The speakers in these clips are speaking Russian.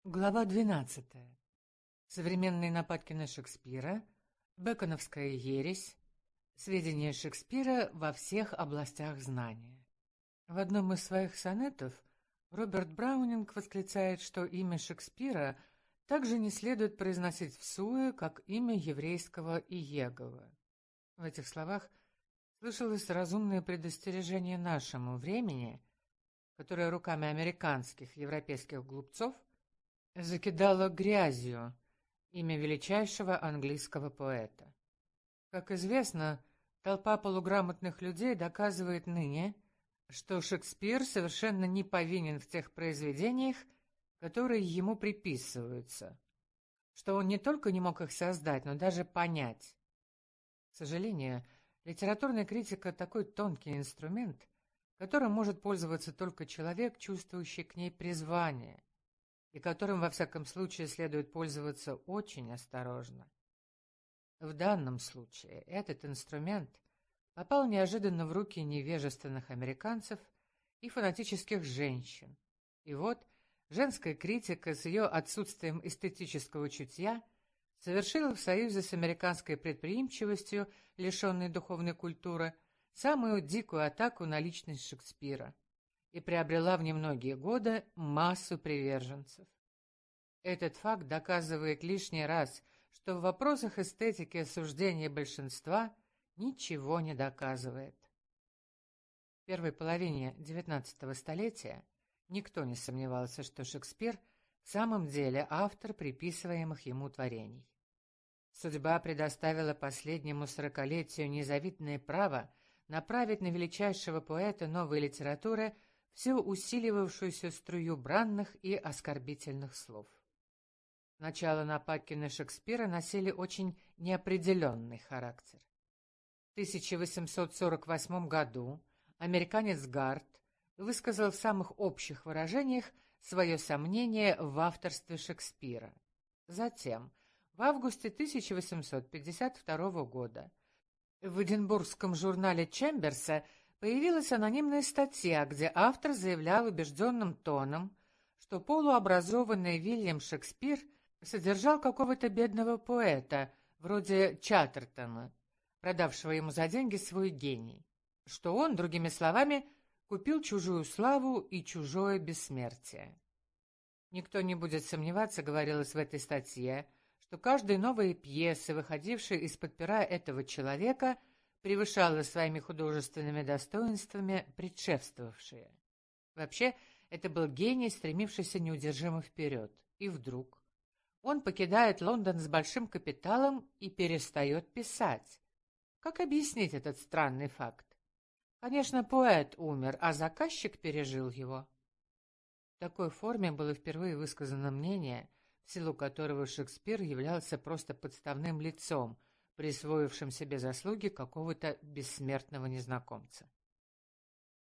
Глава 12. Современные нападки на Шекспира, бэконовская ересь, сведения Шекспира во всех областях знания. В одном из своих сонетов Роберт Браунинг восклицает, что имя Шекспира также не следует произносить всуе, как имя еврейского Иегова. В этих словах слышалось разумное предостережение нашему времени, которое руками американских, европейских глупцов закидала грязью имя величайшего английского поэта. Как известно, толпа полуграмотных людей доказывает ныне, что Шекспир совершенно не повинен в тех произведениях, которые ему приписываются, что он не только не мог их создать, но даже понять. К сожалению, литературная критика — такой тонкий инструмент, которым может пользоваться только человек, чувствующий к ней призвание, и которым, во всяком случае, следует пользоваться очень осторожно. В данном случае этот инструмент попал неожиданно в руки невежественных американцев и фанатических женщин. И вот женская критика с ее отсутствием эстетического чутья совершила в союзе с американской предприимчивостью, лишенной духовной культуры, самую дикую атаку на личность Шекспира и приобрела в немногие годы массу приверженцев. Этот факт доказывает лишний раз, что в вопросах эстетики суждение большинства ничего не доказывает. В первой половине XIX столетия никто не сомневался, что Шекспир в самом деле автор приписываемых ему творений. Судьба предоставила последнему сорокалетию незавидное право направить на величайшего поэта новой литературы всю усиливавшуюся струю бранных и оскорбительных слов. Начало нападки на Шекспира носили очень неопределенный характер. В 1848 году американец Гарт высказал в самых общих выражениях свое сомнение в авторстве Шекспира. Затем, в августе 1852 года, в эдинбургском журнале Чемберса появилась анонимная статья, где автор заявлял убежденным тоном, что полуобразованный Вильям Шекспир содержал какого-то бедного поэта, вроде Чаттертона, продавшего ему за деньги свой гений, что он, другими словами, купил чужую славу и чужое бессмертие. Никто не будет сомневаться, говорилось в этой статье, что каждая новая пьеса, выходившая из-под пера этого человека, превышала своими художественными достоинствами предшествовавшие. Вообще, это был гений, стремившийся неудержимо вперед. И вдруг он покидает Лондон с большим капиталом и перестает писать. Как объяснить этот странный факт? Конечно, поэт умер, а заказчик пережил его. В такой форме было впервые высказано мнение, в силу которого Шекспир являлся просто подставным лицом, присвоившим себе заслуги какого-то бессмертного незнакомца. В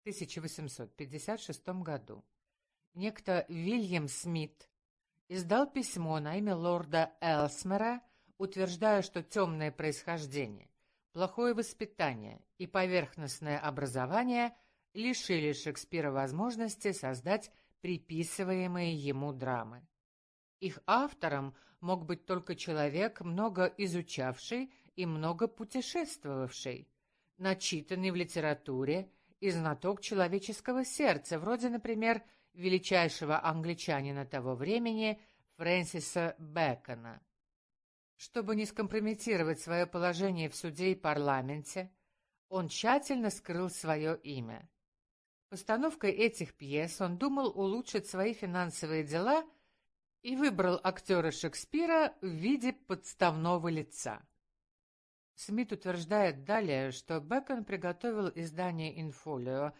1856 году некто Вильям Смит издал письмо на имя лорда Элсмера, утверждая, что темное происхождение, плохое воспитание и поверхностное образование лишили Шекспира возможности создать приписываемые ему драмы. Их автором мог быть только человек, много изучавший и много путешествовавший, начитанный в литературе и знаток человеческого сердца, вроде, например, величайшего англичанина того времени Фрэнсиса Бэкона. Чтобы не скомпрометировать свое положение в суде и парламенте, он тщательно скрыл свое имя. Постановкой этих пьес он думал улучшить свои финансовые дела и выбрал актера Шекспира в виде подставного лица. Смит утверждает далее, что Бэкон приготовил издание «Инфолио»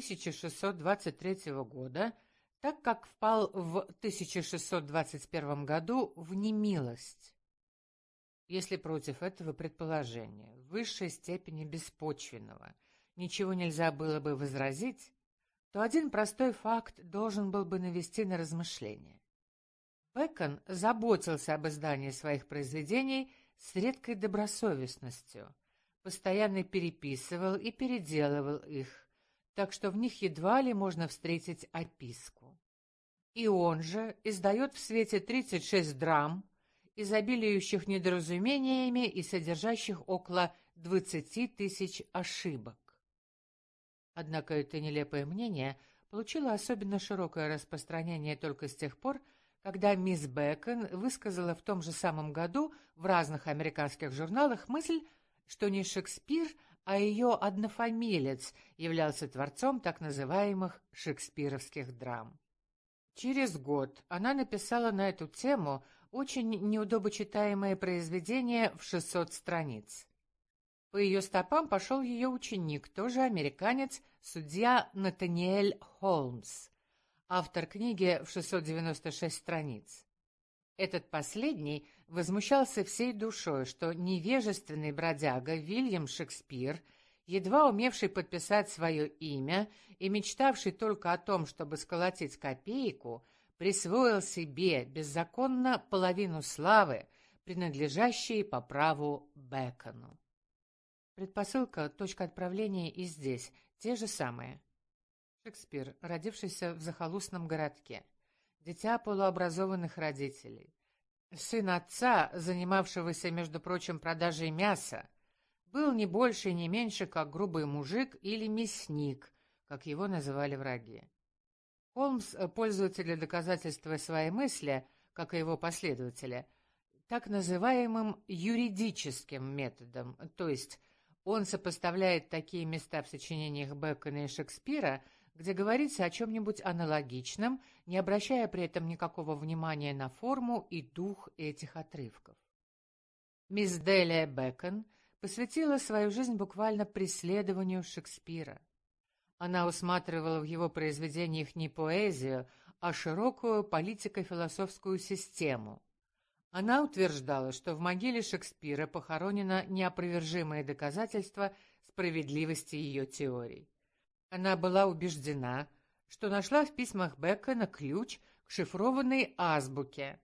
1623 года, так как впал в 1621 году в немилость. Если против этого предположения, в высшей степени беспочвенного, ничего нельзя было бы возразить, то один простой факт должен был бы навести на размышление. Бэкон заботился об издании своих произведений с редкой добросовестностью, постоянно переписывал и переделывал их, так что в них едва ли можно встретить описку. и он же издает в свете 36 драм, изобилующих недоразумениями и содержащих около 20 тысяч ошибок. Однако это нелепое мнение получило особенно широкое распространение только с тех пор, когда мисс Бэкон высказала в том же самом году в разных американских журналах мысль, что не Шекспир, а ее однофамилец являлся творцом так называемых шекспировских драм. Через год она написала на эту тему очень неудобочитаемое произведение в 600 страниц. По ее стопам пошел ее ученик, тоже американец, судья Натаниэль Холмс, автор книги в 696 страниц. Этот последний возмущался всей душой, что невежественный бродяга Вильям Шекспир, едва умевший подписать свое имя и мечтавший только о том, чтобы сколотить копейку, присвоил себе беззаконно половину славы, принадлежащей по праву Бэкону. Предпосылка, точка отправления и здесь те же самые. Шекспир, родившийся в захолустном городке, дитя полуобразованных родителей, сын отца, занимавшегося, между прочим, продажей мяса, был не больше и не меньше, как грубый мужик или мясник, как его называли враги. Холмс пользуется для доказательства своей мысли, как и его последователи, так называемым юридическим методом, то есть он сопоставляет такие места в сочинениях Бэкона и Шекспира, где говорится о чем-нибудь аналогичном, не обращая при этом никакого внимания на форму и дух этих отрывков. Мисс Делия Бэкон посвятила свою жизнь буквально преследованию Шекспира. Она усматривала в его произведениях не поэзию, а широкую политико-философскую систему. Она утверждала, что в могиле Шекспира похоронено неопровержимое доказательство справедливости ее теорий. Она была убеждена, что нашла в письмах Бэкона ключ к шифрованной азбуке,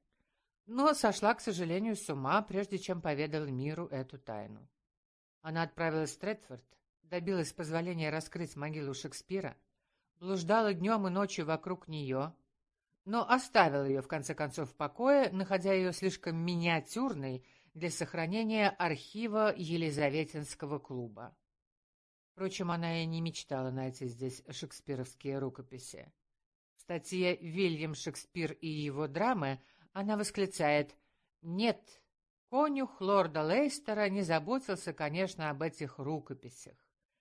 но сошла, к сожалению, с ума, прежде чем поведала миру эту тайну. Она отправилась в Стрэтфорд, добилась позволения раскрыть могилу Шекспира, блуждала днем и ночью вокруг нее, но оставила ее, в конце концов, в покое, находя ее слишком миниатюрной для сохранения архива Елизаветинского клуба. Впрочем, она и не мечтала найти здесь шекспировские рукописи. В статье «Вильям Шекспир и его драмы» она восклицает: «Нет, конюх лорда Лейстера не заботился, конечно, об этих рукописях.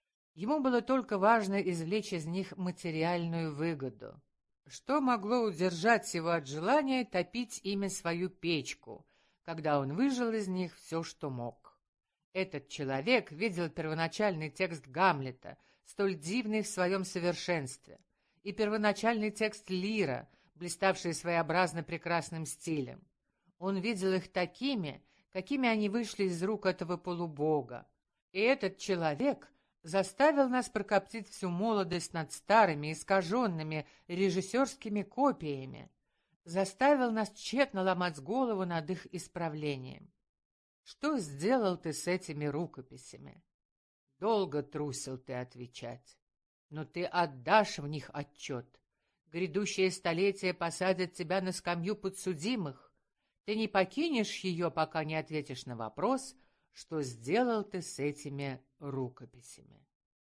Ему было только важно извлечь из них материальную выгоду. Что могло удержать его от желания топить ими свою печку, когда он выжил из них все, что мог? Этот человек видел первоначальный текст Гамлета, столь дивный в своем совершенстве, и первоначальный текст Лира, блиставший своеобразно прекрасным стилем. Он видел их такими, какими они вышли из рук этого полубога. И этот человек заставил нас прокоптить всю молодость над старыми, искаженными режиссерскими копиями, заставил нас тщетно ломать голову над их исправлением. Что сделал ты с этими рукописями? Долго трусил ты отвечать, но ты отдашь в них отчет. Грядущее столетие посадит тебя на скамью подсудимых. Ты не покинешь ее, пока не ответишь на вопрос, что сделал ты с этими рукописями.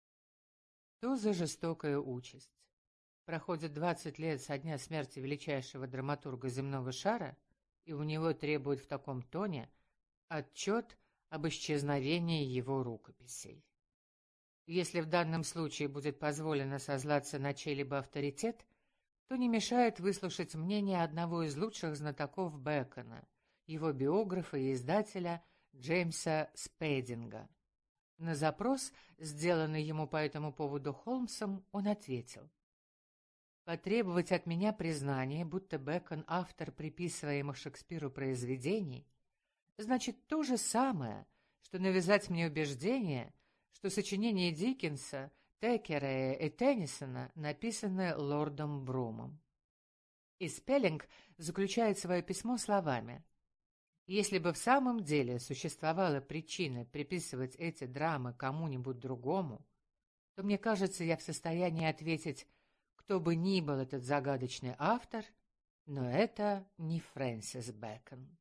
Что за жестокая участь? Проходит 20 лет со дня смерти величайшего драматурга земного шара, и у него требуют в таком тоне отчет об исчезновении его рукописей. Если в данном случае будет позволено сослаться на чей-либо авторитет, то не мешает выслушать мнение одного из лучших знатоков Бэкона, его биографа и издателя Джеймса Спейдинга. На запрос, сделанный ему по этому поводу Холмсом, он ответил: «Потребовать от меня признания, будто Бэкон — автор приписываемых Шекспиру произведений, значит то же самое, что навязать мне убеждение, что сочинения Диккенса, Теккерея и Теннисона написаны лордом Брумом». И Спеллинг заключает свое письмо словами: «Если бы в самом деле существовала причина приписывать эти драмы кому-нибудь другому, то, мне кажется, я в состоянии ответить, кто бы ни был этот загадочный автор, Но это не Фрэнсис Бэкон.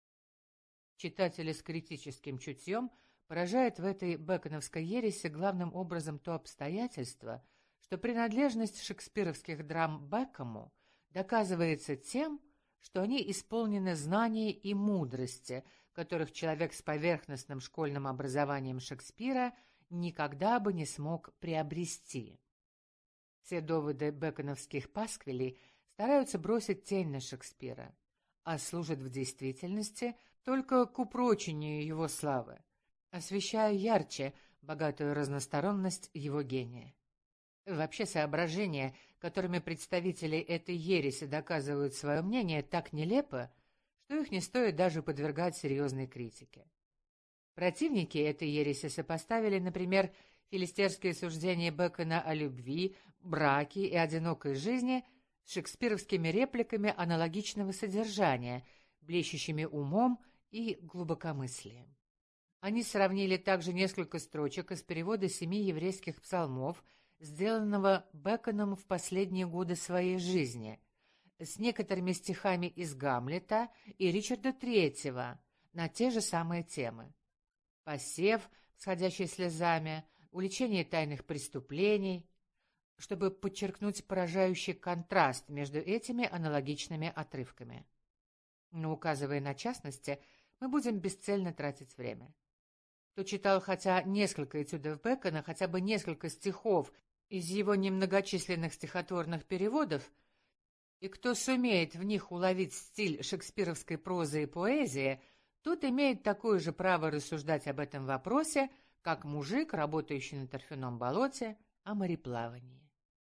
Читателя с критическим чутьем поражает в этой бэконовской ереси главным образом то обстоятельство, что принадлежность шекспировских драм Бэкому доказывается тем, что они исполнены знаний и мудрости, которых человек с поверхностным школьным образованием Шекспира никогда бы не смог приобрести. Все доводы бэконовских пасквилей стараются бросить тень на Шекспира, а служат в действительности только к упрочению его славы, освещая ярче богатую разносторонность его гения. Вообще соображения, которыми представители этой ереси доказывают свое мнение, так нелепо, что их не стоит даже подвергать серьезной критике. Противники этой ереси сопоставили, например, филистерские суждения Бэкона о любви, браке и одинокой жизни с шекспировскими репликами аналогичного содержания, блещущими умом и глубокомыслием. Они сравнили также несколько строчек из перевода 7 еврейских псалмов, сделанного Бэконом в последние годы своей жизни, с некоторыми стихами из Гамлета и Ричарда III на те же самые темы. Посев, сходящий слезами, уличение тайных преступлений, чтобы подчеркнуть поражающий контраст между этими аналогичными отрывками. Но, указывая на частности, мы будем бесцельно тратить время. Кто читал хотя несколько этюдов Бэкона, хотя бы несколько стихов из его немногочисленных стихотворных переводов, и кто сумеет в них уловить стиль шекспировской прозы и поэзии, тот имеет такое же право рассуждать об этом вопросе, как мужик, работающий на торфяном болоте, о мореплавании.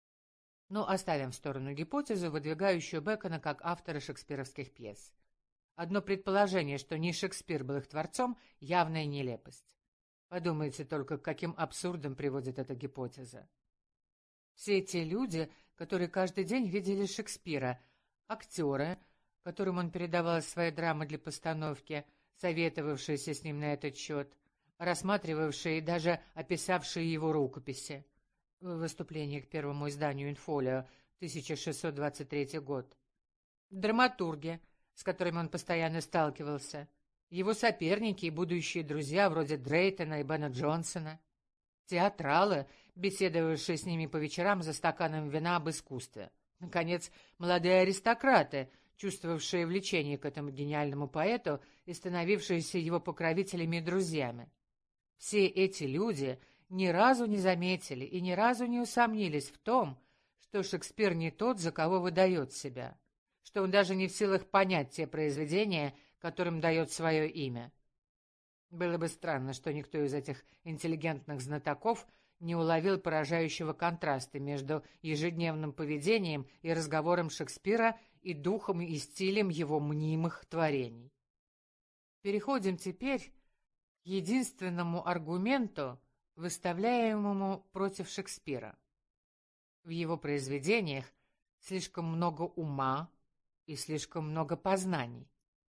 Но оставим в сторону гипотезу, выдвигающую Бэкона как автора шекспировских пьес. Одно предположение, что не Шекспир был их творцом, явная нелепость. Подумайте только, к каким абсурдам приводит эта гипотеза. Все те люди, которые каждый день видели Шекспира, актеры, которым он передавал свои драмы для постановки, советовавшиеся с ним на этот счет, рассматривавшие и даже описавшие его рукописи. Выступление к первому изданию «Инфолио», 1623 год. Драматурги, с которыми он постоянно сталкивался, его соперники и будущие друзья вроде Дрейтона и Бена Джонсона, театралы, беседовавшие с ними по вечерам за стаканом вина об искусстве, наконец, молодые аристократы, чувствовавшие влечение к этому гениальному поэту и становившиеся его покровителями и друзьями. Все эти люди ни разу не заметили и ни разу не усомнились в том, что Шекспир не тот, за кого выдает себя, что он даже не в силах понять те произведения, которым дает свое имя. Было бы странно, что никто из этих интеллигентных знатоков не уловил поражающего контраста между ежедневным поведением и разговором Шекспира и духом и стилем его мнимых творений. Переходим теперь к единственному аргументу, выставляемому против Шекспира. В его произведениях слишком много ума и слишком много познаний.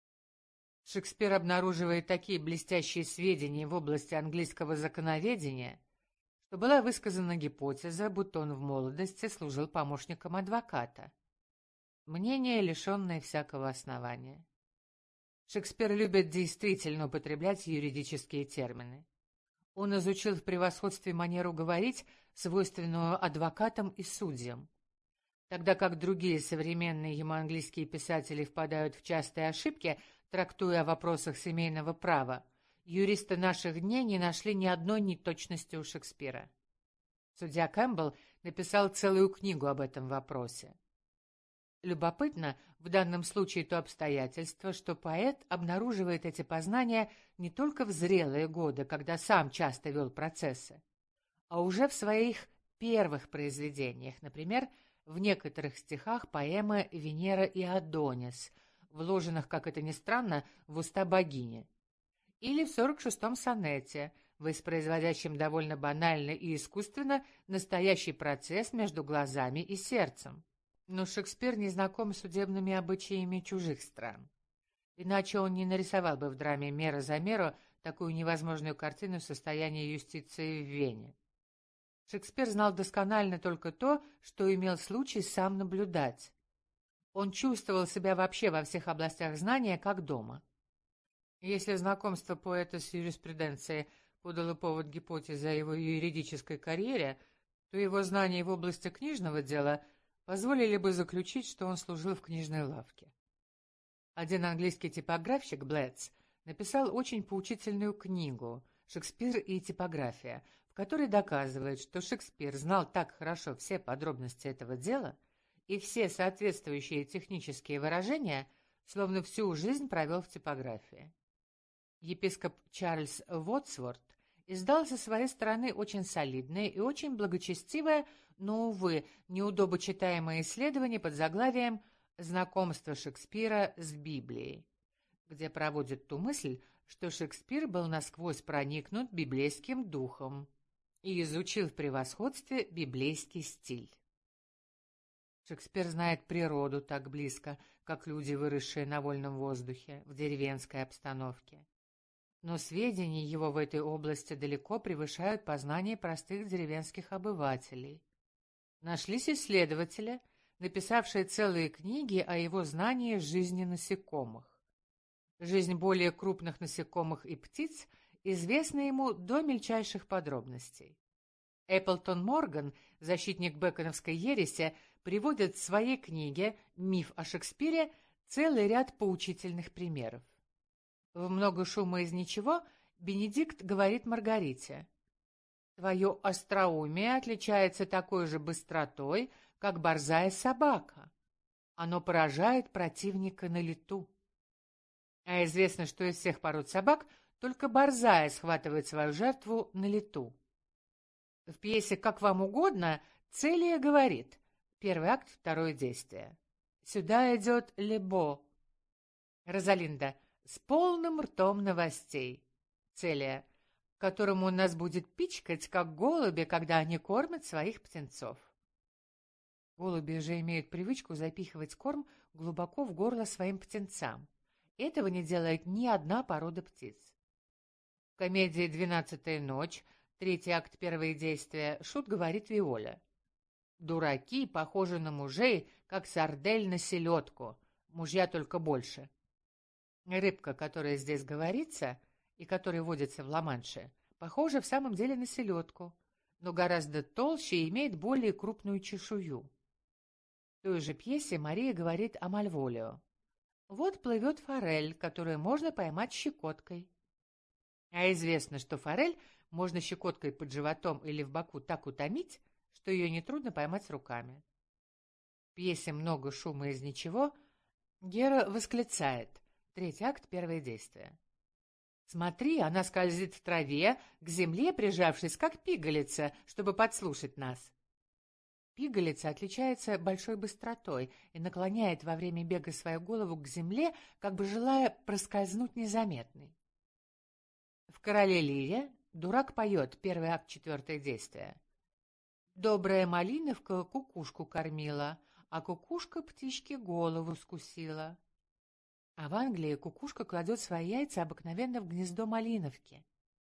Шекспир обнаруживает такие блестящие сведения в области английского законоведения, что была высказана гипотеза, будто он в молодости служил помощником адвоката. Мнение, лишенное всякого основания. Шекспир любит действительно употреблять юридические термины. Он изучил в превосходстве манеру говорить, свойственную адвокатам и судьям. Тогда как другие современные ему английские писатели впадают в частые ошибки, трактуя о вопросах семейного права, юристы наших дней не нашли ни одной неточности у Шекспира. Судья Кэмпбелл написал целую книгу об этом вопросе. Любопытно в данном случае то обстоятельство, что поэт обнаруживает эти познания не только в зрелые годы, когда сам часто вел процессы, а уже в своих первых произведениях, например, в некоторых стихах поэмы «Венера и Адонис», вложенных, как это ни странно, в уста богини, или в 46-м сонете, воспроизводящем довольно банально и искусственно настоящий процесс между глазами и сердцем. Но Шекспир не знаком с судебными обычаями чужих стран. Иначе он не нарисовал бы в драме «Мера за меру» такую невозможную картину состояния юстиции в Вене. Шекспир знал досконально только то, что имел случай сам наблюдать. Он чувствовал себя вообще во всех областях знания как дома. Если знакомство поэта с юриспруденцией подало повод гипотезе о его юридической карьере, то его знания в области книжного дела позволили бы заключить, что он служил в книжной лавке. Один английский типографщик, Блетц, написал очень поучительную книгу «Шекспир и типография», в которой доказывает, что Шекспир знал так хорошо все подробности этого дела и все соответствующие технические выражения, словно всю жизнь провел в типографии. Епископ Чарльз Вотсворт издал со своей стороны очень солидное и очень благочестивое, но, увы, неудобочитаемое исследование под заглавием «Знакомство Шекспира с Библией», где проводит ту мысль, что Шекспир был насквозь проникнут библейским духом и изучил в превосходстве библейский стиль. Шекспир знает природу так близко, как люди, выросшие на вольном воздухе, в деревенской обстановке. Но сведения его в этой области далеко превышают познания простых деревенских обывателей. Нашлись исследователи, написавшие целые книги о его знании жизни насекомых. Жизнь более крупных насекомых и птиц известна ему до мельчайших подробностей. Эпплтон Морган, защитник бэконовской ереси, приводит в своей книге «Миф о Шекспире» целый ряд поучительных примеров. В «Много шума из ничего» Бенедикт говорит Маргарите: «Твое остроумие отличается такой же быстротой, как борзая собака. Оно поражает противника на лету». А известно, что из всех пород собак только борзая схватывает свою жертву на лету. В пьесе «Как вам угодно» Целия говорит, первый акт, второе действие: «Сюда идет Лебо». Розалинда: «С полным ртом новостей». Целия: «Которому у нас будет пичкать, как голуби, когда они кормят своих птенцов». Голуби же имеют привычку запихивать корм глубоко в горло своим птенцам. Этого не делает ни одна порода птиц. В комедии «12-я ночь», третий акт, первое действие, шут говорит Виоле: «Дураки похожи на мужей, как сардель на селедку, мужья только больше». Рыбка, которая здесь говорится и которая водится в Ла-Манше, похожа в самом деле на селедку, но гораздо толще и имеет более крупную чешую. В той же пьесе Мария говорит о Мальволио: «Вот плывет форель, которую можно поймать щекоткой». А известно, что форель можно щекоткой под животом или в боку так утомить, что ее нетрудно поймать руками. В пьесе «Много шума из ничего» Гера восклицает, третий акт, первое действие: «Смотри, она скользит в траве, к земле прижавшись, как пигалица, чтобы подслушать нас». Пигалица отличается большой быстротой и наклоняет во время бега свою голову к земле, как бы желая проскользнуть незаметной. В «Короле Лире» дурак поет, первый акт, четвертое действие: «Добрая малиновка кукушку кормила, а кукушка птичке голову скусила». А в Англии кукушка кладет свои яйца обыкновенно в гнездо малиновки.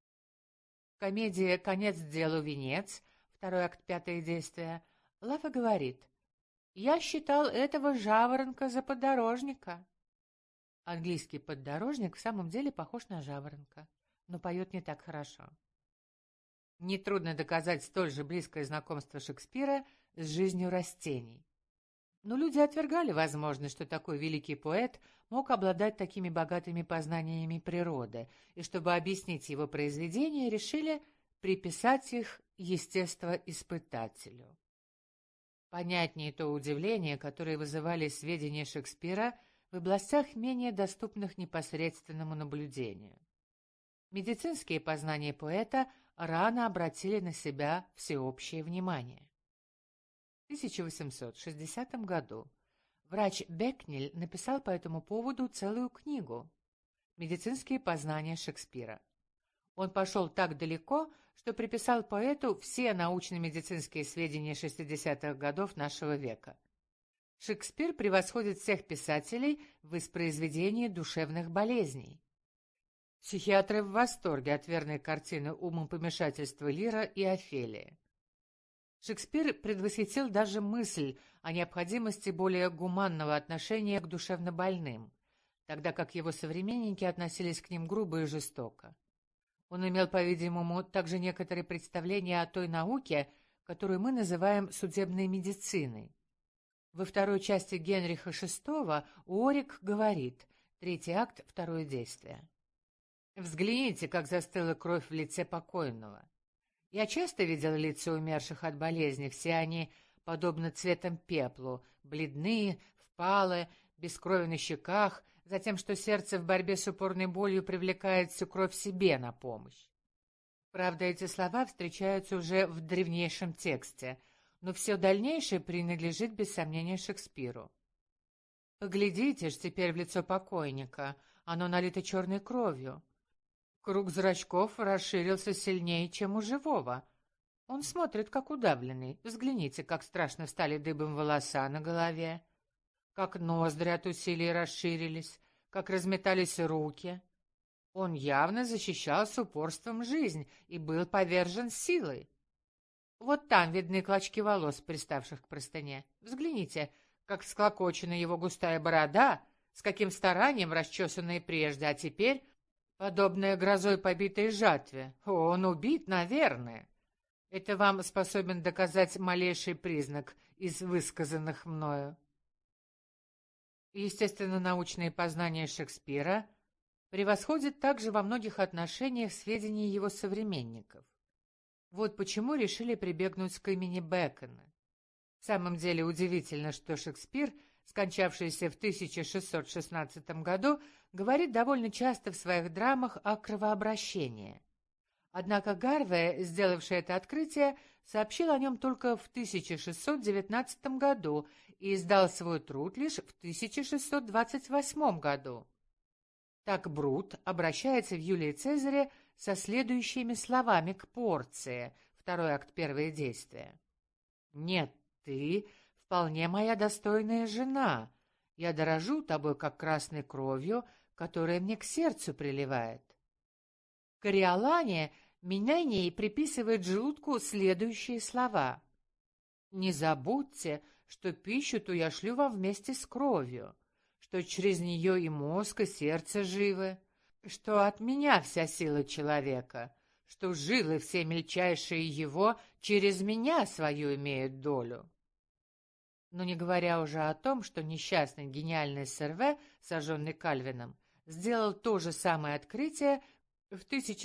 В комедии «Конец делу венец», второй акт, пятое действие, Лафа говорит: «Я считал этого жаворонка за поддорожника». Английский поддорожник в самом деле похож на жаворонка, но поет не так хорошо. Нетрудно доказать столь же близкое знакомство Шекспира с жизнью растений. Но люди отвергали возможность, что такой великий поэт мог обладать такими богатыми познаниями природы, и чтобы объяснить его произведения, решили приписать их естествоиспытателю. Понятнее то удивление, которое вызывали сведения Шекспира в областях, менее доступных непосредственному наблюдению. Медицинские познания поэта рано обратили на себя всеобщее внимание. В 1860 году врач Бекнель написал по этому поводу целую книгу «Медицинские познания Шекспира». Он пошел так далеко, что приписал поэту все научно-медицинские сведения 60-х годов нашего века. Шекспир превосходит всех писателей в воспроизведении душевных болезней. Психиатры в восторге от верной картины умопомешательства Лира и Офелии. Шекспир предвосхитил даже мысль о необходимости более гуманного отношения к душевнобольным, тогда как его современники относились к ним грубо и жестоко. Он имел, по-видимому, также некоторые представления о той науке, которую мы называем судебной медициной. Во второй части Генриха VI Уорик говорит, третий акт, второе действие. «Взгляните, как застыла кровь в лице покойного. Я часто видел лица умерших от болезни, все они, подобно цветом пеплу, бледные, впалые, без крови на щеках, затем, что сердце в борьбе с упорной болью привлекает всю кровь себе на помощь. Правда, эти слова встречаются уже в древнейшем тексте, но все дальнейшее принадлежит без сомнения Шекспиру. Поглядите ж теперь в лицо покойника, оно налито черной кровью. Круг зрачков расширился сильнее, чем у живого. Он смотрит, как удавленный. Взгляните, как страшно встали дыбом волоса на голове, как ноздри от усилий расширились, как разметались руки. Он явно защищал с упорством жизнь и был повержен силой. Вот там видны клочки волос, приставших к простыне. Взгляните, как всклокочена его густая борода, с каким старанием расчесанная прежде, а теперь, подобная грозой побитой жатве. О, он убит, наверное. Это вам способен доказать малейший признак из высказанных мною. Естественно-научные познания Шекспира превосходят также во многих отношениях сведения его современников. Вот почему решили прибегнуть к имени Бэкона. В самом деле удивительно, что Шекспир, скончавшийся в 1616 году, говорит довольно часто в своих драмах о кровообращении. Однако Гарвей, сделавший это открытие, сообщил о нем только в 1619 году и издал свой труд лишь в 1628 году. Так Брут обращается в Юлии Цезаре со следующими словами к Порции, второй акт, первое действие. «Нет, ты вполне моя достойная жена. Я дорожу тобой, как красной кровью, которая мне к сердцу приливает». Кориолане Минейней приписывает желудку следующие слова. «Не забудьте, что пищу ту я шлю вам вместе с кровью, что через нее и мозг, и сердце живы, что от меня вся сила человека, что жилы все мельчайшие его через меня свою имеют долю». Но не говоря уже о том, что несчастный гениальный Серве, сожженный Кальвином, сделал то же самое открытие в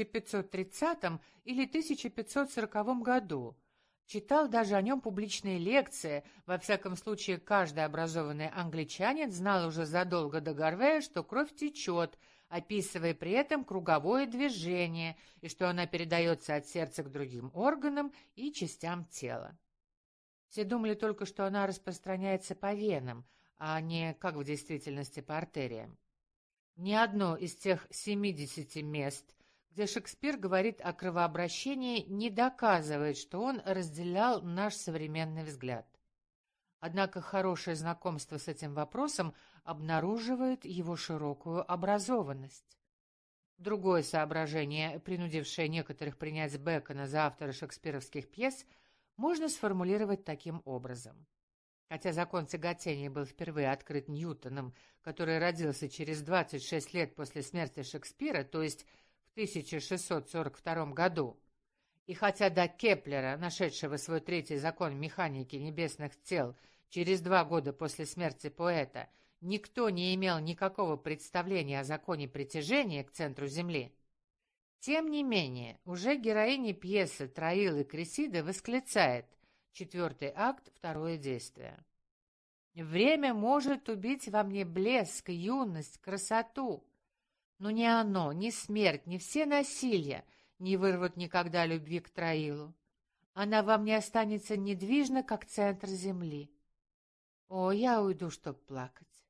1530 или 1540 году, читал даже о нем публичные лекции, во всяком случае каждый образованный англичанин знал уже задолго до Гарвея, что кровь течет, описывая при этом круговое движение, и что она передается от сердца к другим органам и частям тела. Все думали только, что она распространяется по венам, а не, как в действительности, по артериям. Ни одно из тех 70 мест, где Шекспир говорит о кровообращении, не доказывает, что он разделял наш современный взгляд. Однако хорошее знакомство с этим вопросом обнаруживает его широкую образованность. Другое соображение, принудившее некоторых принять Бэкона за автора шекспировских пьес, можно сформулировать таким образом. Хотя закон тяготения был впервые открыт Ньютоном, который родился через 26 лет после смерти Шекспира, то есть в 1642 году, и хотя до Кеплера, нашедшего свой третий закон механики небесных тел, через 2 года после смерти поэта, никто не имел никакого представления о законе притяжения к центру Земли, тем не менее, уже героиня пьесы Троил и Кресида восклицает, 4 акт, второе действие. «Время может убить во мне блеск, юность, красоту, но ни оно, ни смерть, ни все насилия не вырвут никогда любви к Троилу. Она во мне останется недвижна, как центр земли. О, я уйду, чтоб плакать».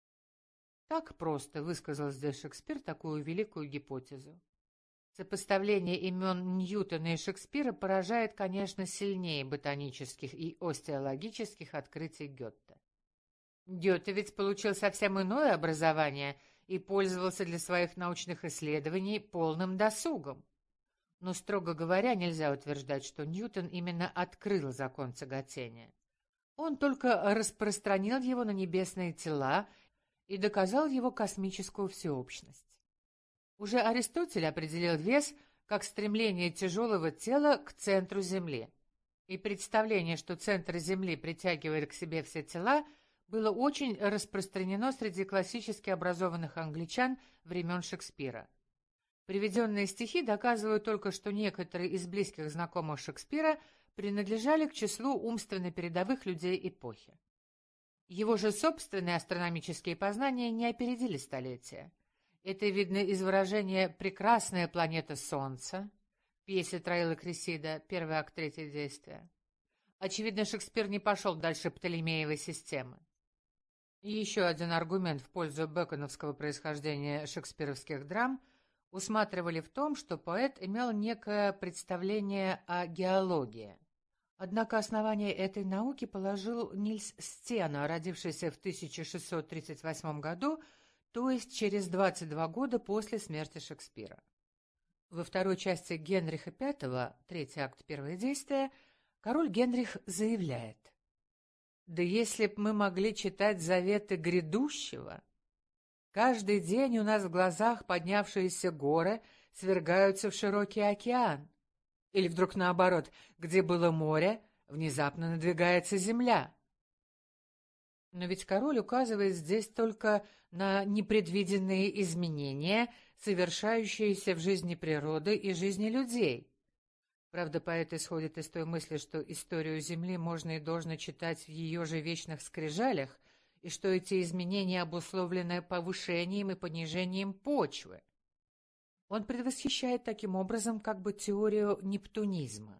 Так просто высказал здесь Шекспир такую великую гипотезу. Сопоставление имен Ньютона и Шекспира поражает, конечно, сильнее ботанических и остеологических открытий Гёте. Гёте ведь получил совсем иное образование и пользовался для своих научных исследований полным досугом. Но, строго говоря, нельзя утверждать, что Ньютон именно открыл закон тяготения. Он только распространил его на небесные тела и доказал его космическую всеобщность. Уже Аристотель определил вес как стремление тяжелого тела к центру Земли. И представление, что центр Земли притягивает к себе все тела, было очень распространено среди классически образованных англичан времен Шекспира. Приведенные стихи доказывают только, что некоторые из близких знакомых Шекспира принадлежали к числу умственно передовых людей эпохи. Его же собственные астрономические познания не опередили столетия. Это видно из выражения «прекрасная планета Солнца» в пьесе Троила Кресида, первый акт, третье действие. Очевидно, Шекспир не пошел дальше Птолемеевой системы. И еще один аргумент в пользу бэконовского происхождения шекспировских драм усматривали в том, что поэт имел некое представление о геологии. Однако основание этой науки положил Нильс Стена, родившийся в 1638 году, то есть через 22 года после смерти Шекспира. Во второй части Генриха V, третий акт, первое действие, король Генрих заявляет: «Да если б мы могли читать заветы грядущего, каждый день у нас в глазах поднявшиеся горы свергаются в широкий океан, или вдруг наоборот, где было море, внезапно надвигается земля». Но ведь король указывает здесь только на непредвиденные изменения, совершающиеся в жизни природы и жизни людей. Правда, поэт исходит из той мысли, что историю Земли можно и должно читать в ее же вечных скрижалях, и что эти изменения обусловлены повышением и понижением почвы. Он предвосхищает таким образом как бы теорию нептунизма.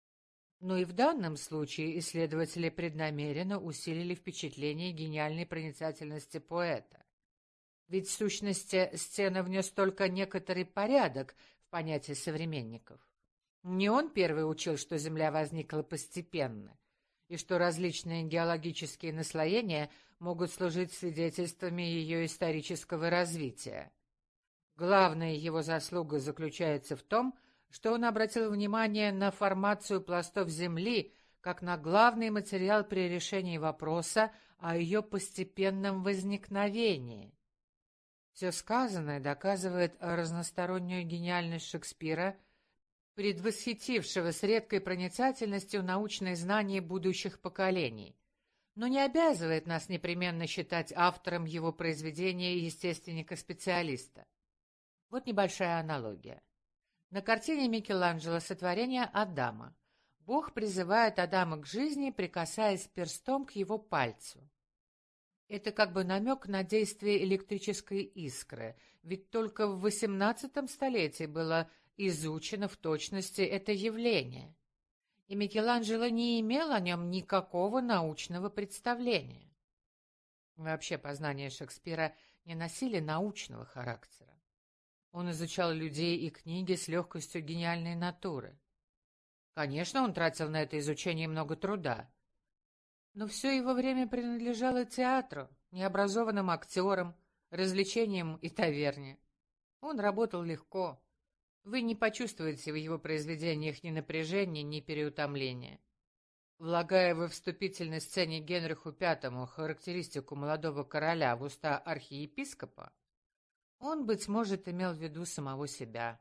Но и в данном случае исследователи преднамеренно усилили впечатление гениальной проницательности поэта. Ведь в сущности Стена внес только некоторый порядок в понятие современников. Не он первый учил, что Земля возникла постепенно, и что различные геологические наслоения могут служить свидетельствами ее исторического развития. Главная его заслуга заключается в том, что он обратил внимание на формацию пластов Земли как на главный материал при решении вопроса о ее постепенном возникновении. Все сказанное доказывает разностороннюю гениальность Шекспира, предвосхитившего с редкой проницательностью научные знания будущих поколений, но не обязывает нас непременно считать автором его произведения естественника-специалиста. Вот небольшая аналогия. На картине Микеланджело «Сотворение Адама» Бог призывает Адама к жизни, прикасаясь перстом к его пальцу. Это как бы намек на действие электрической искры, ведь только в XVIII столетии было изучено в точности это явление, и Микеланджело не имел о нем никакого научного представления. Вообще познания Шекспира не носили научного характера. Он изучал людей и книги с легкостью гениальной натуры. Конечно, он тратил на это изучение много труда, но все его время принадлежало театру, необразованным актерам, развлечениям и таверне. Он работал легко. Вы не почувствуете в его произведениях ни напряжения, ни переутомления. Влагая во вступительной сцене Генриху V характеристику молодого короля в уста архиепископа, он, быть может, имел в виду самого себя.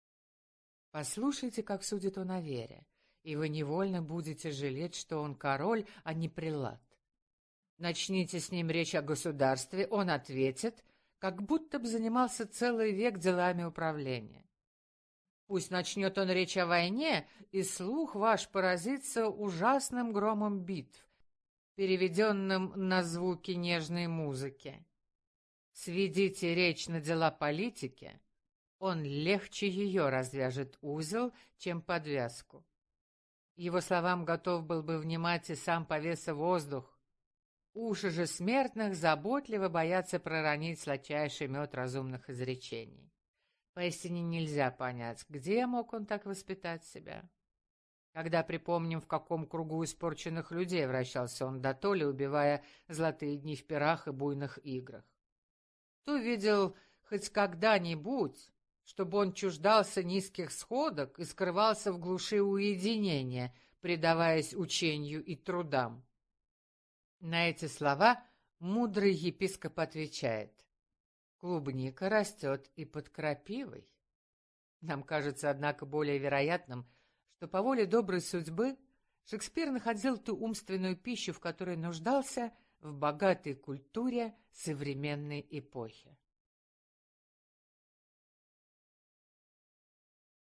Послушайте, как судит он о вере, и вы невольно будете жалеть, что он король, а не прелат. Начните с ним речь о государстве, он ответит, как будто бы занимался целый век делами управления. Пусть начнет он речь о войне, и слух ваш поразится ужасным громом битв, переведенным на звуки нежной музыки. Сведите речь на дела политики, он легче ее развяжет узел, чем подвязку. Его словам готов был бы внимать и сам повеса воздух. Уши же смертных заботливо боятся проронить сладчайший мед разумных изречений. Поистине нельзя понять, где мог он так воспитать себя. Когда припомним, в каком кругу испорченных людей вращался он дотоле, убивая золотые дни в пирах и буйных играх. Кто видел хоть когда-нибудь, чтобы он чуждался низких сходок и скрывался в глуши уединения, предаваясь учению и трудам. На эти слова мудрый епископ отвечает: клубника растет и под крапивой. Нам кажется, однако, более вероятным, что по воле доброй судьбы Шекспир находил ту умственную пищу, в которой нуждался в богатой культуре современной эпохи.